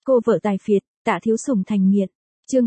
Cô vợ tài phiệt, Tạ Thiếu Sủng thành nghiện. Chương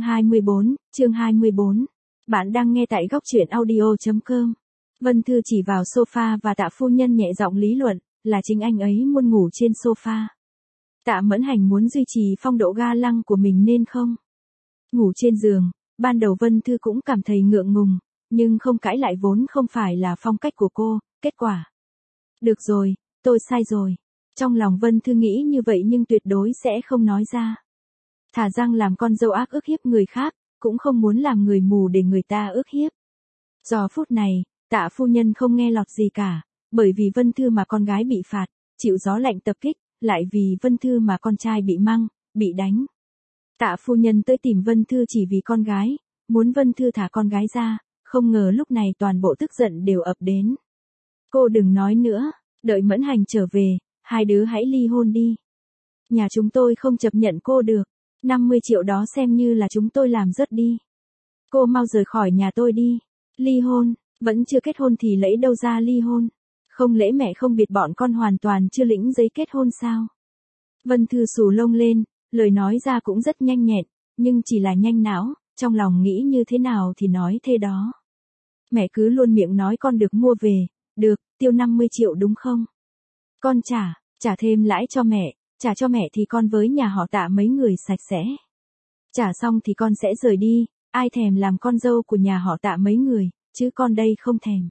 24. Bạn đang nghe tại góc truyện audio.com. Vân Thư chỉ vào sofa và Tạ phu nhân nhẹ giọng lý luận, là chính anh ấy muốn ngủ trên sofa. Tạ Mẫn Hành muốn duy trì phong độ ga lăng của mình nên không ngủ trên giường. Ban đầu Vân Thư cũng cảm thấy ngượng ngùng, nhưng không cãi lại vốn không phải là phong cách của cô. Kết quả: được rồi, tôi sai rồi. Trong lòng Vân Thư nghĩ như vậy nhưng tuyệt đối sẽ không nói ra. Thà rằng làm con dâu ác ức hiếp người khác, cũng không muốn làm người mù để người ta ức hiếp. Giờ phút này, Tạ phu nhân không nghe lọt gì cả, bởi vì Vân Thư mà con gái bị phạt, chịu gió lạnh tập kích, lại vì Vân Thư mà con trai bị măng, bị đánh. Tạ phu nhân tới tìm Vân Thư chỉ vì con gái, muốn Vân Thư thả con gái ra, không ngờ lúc này toàn bộ tức giận đều ập đến. Cô đừng nói nữa, đợi Mẫn Hành trở về, hai đứa hãy ly hôn đi. Nhà chúng tôi không chấp nhận cô được, 50 triệu đó xem như là chúng tôi làm rớt đi. Cô mau rời khỏi nhà tôi đi. Ly hôn, vẫn chưa kết hôn thì lấy đâu ra ly hôn? Không lẽ mẹ không biết bọn con hoàn toàn chưa lĩnh giấy kết hôn sao? Vân Thư xù lông lên, lời nói ra cũng rất nhanh nhẹn, nhưng chỉ là nhanh não, trong lòng nghĩ như thế nào thì nói thế đó. Mẹ cứ luôn miệng nói con được mua về, được, tiêu 50 triệu đúng không? Con trả thêm lãi cho mẹ, trả cho mẹ thì con với nhà họ Tạ mấy người sạch sẽ. Trả xong thì con sẽ rời đi, ai thèm làm con dâu của nhà họ Tạ mấy người, chứ con đây không thèm.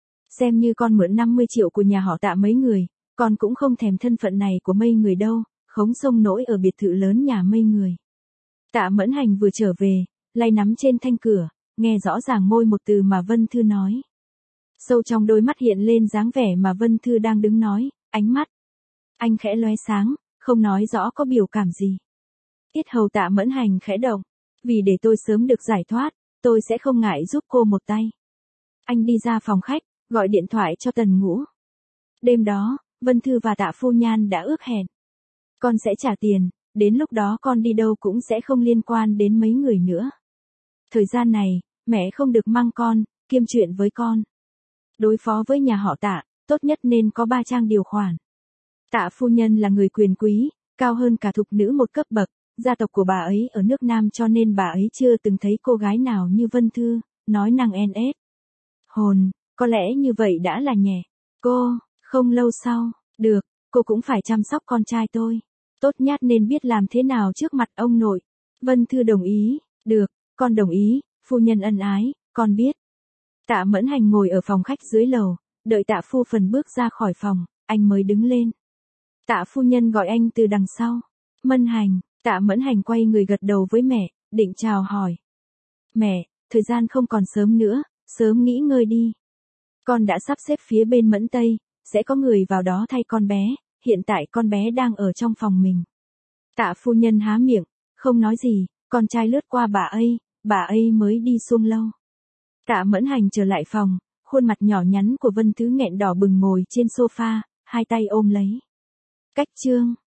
Xem như con mượn 50 triệu của nhà họ Tạ mấy người, con cũng không thèm thân phận này của mấy người đâu, khống sông nổi ở biệt thự lớn nhà mấy người. Tạ Mẫn Hành vừa trở về, lay nắm trên thanh cửa, nghe rõ ràng môi một từ mà Vân Thư nói. Sâu trong đôi mắt hiện lên dáng vẻ mà Vân Thư đang đứng nói, ánh mắt anh khẽ lóe sáng, không nói rõ có biểu cảm gì. Yết hầu Tạ Mẫn Hành khẽ động, vì để tôi sớm được giải thoát, tôi sẽ không ngại giúp cô một tay. Anh đi ra phòng khách, gọi điện thoại cho Tần Ngũ. Đêm đó, Vân Thư và Tạ phu nhân đã ước hẹn. Con sẽ trả tiền, đến lúc đó con đi đâu cũng sẽ không liên quan đến mấy người nữa. Thời gian này, mẹ không được mang con, kiêm chuyện với con. Đối phó với nhà họ Tạ, tốt nhất nên có 3 trang điều khoản. Tạ phu nhân là người quyền quý, cao hơn cả thục nữ một cấp bậc, gia tộc của bà ấy ở nước Nam cho nên bà ấy chưa từng thấy cô gái nào như Vân Thư, nói năng NS. Hồn, có lẽ như vậy đã là nhẹ. Cô, không lâu sau, được, cô cũng phải chăm sóc con trai tôi. Tốt nhất nên biết làm thế nào trước mặt ông nội. Vân Thư đồng ý, được, con đồng ý, phu nhân ân ái, con biết. Tạ Mẫn Hành ngồi ở phòng khách dưới lầu, đợi Tạ phu phần bước ra khỏi phòng, anh mới đứng lên. Tạ phu nhân gọi anh từ đằng sau. Mẫn Hành, Tạ Mẫn Hành quay người gật đầu với mẹ, định chào hỏi. Mẹ, thời gian không còn sớm nữa, sớm nghỉ ngơi đi. Con đã sắp xếp phía bên Mẫn Tây, sẽ có người vào đó thay con bé, hiện tại con bé đang ở trong phòng mình. Tạ phu nhân há miệng, không nói gì, con trai lướt qua bà ấy mới đi xuông lâu. Tạ Mẫn Hành trở lại phòng, khuôn mặt nhỏ nhắn của Vân Thư nghẹn đỏ bừng ngồi trên sofa, hai tay ôm lấy. Cách chương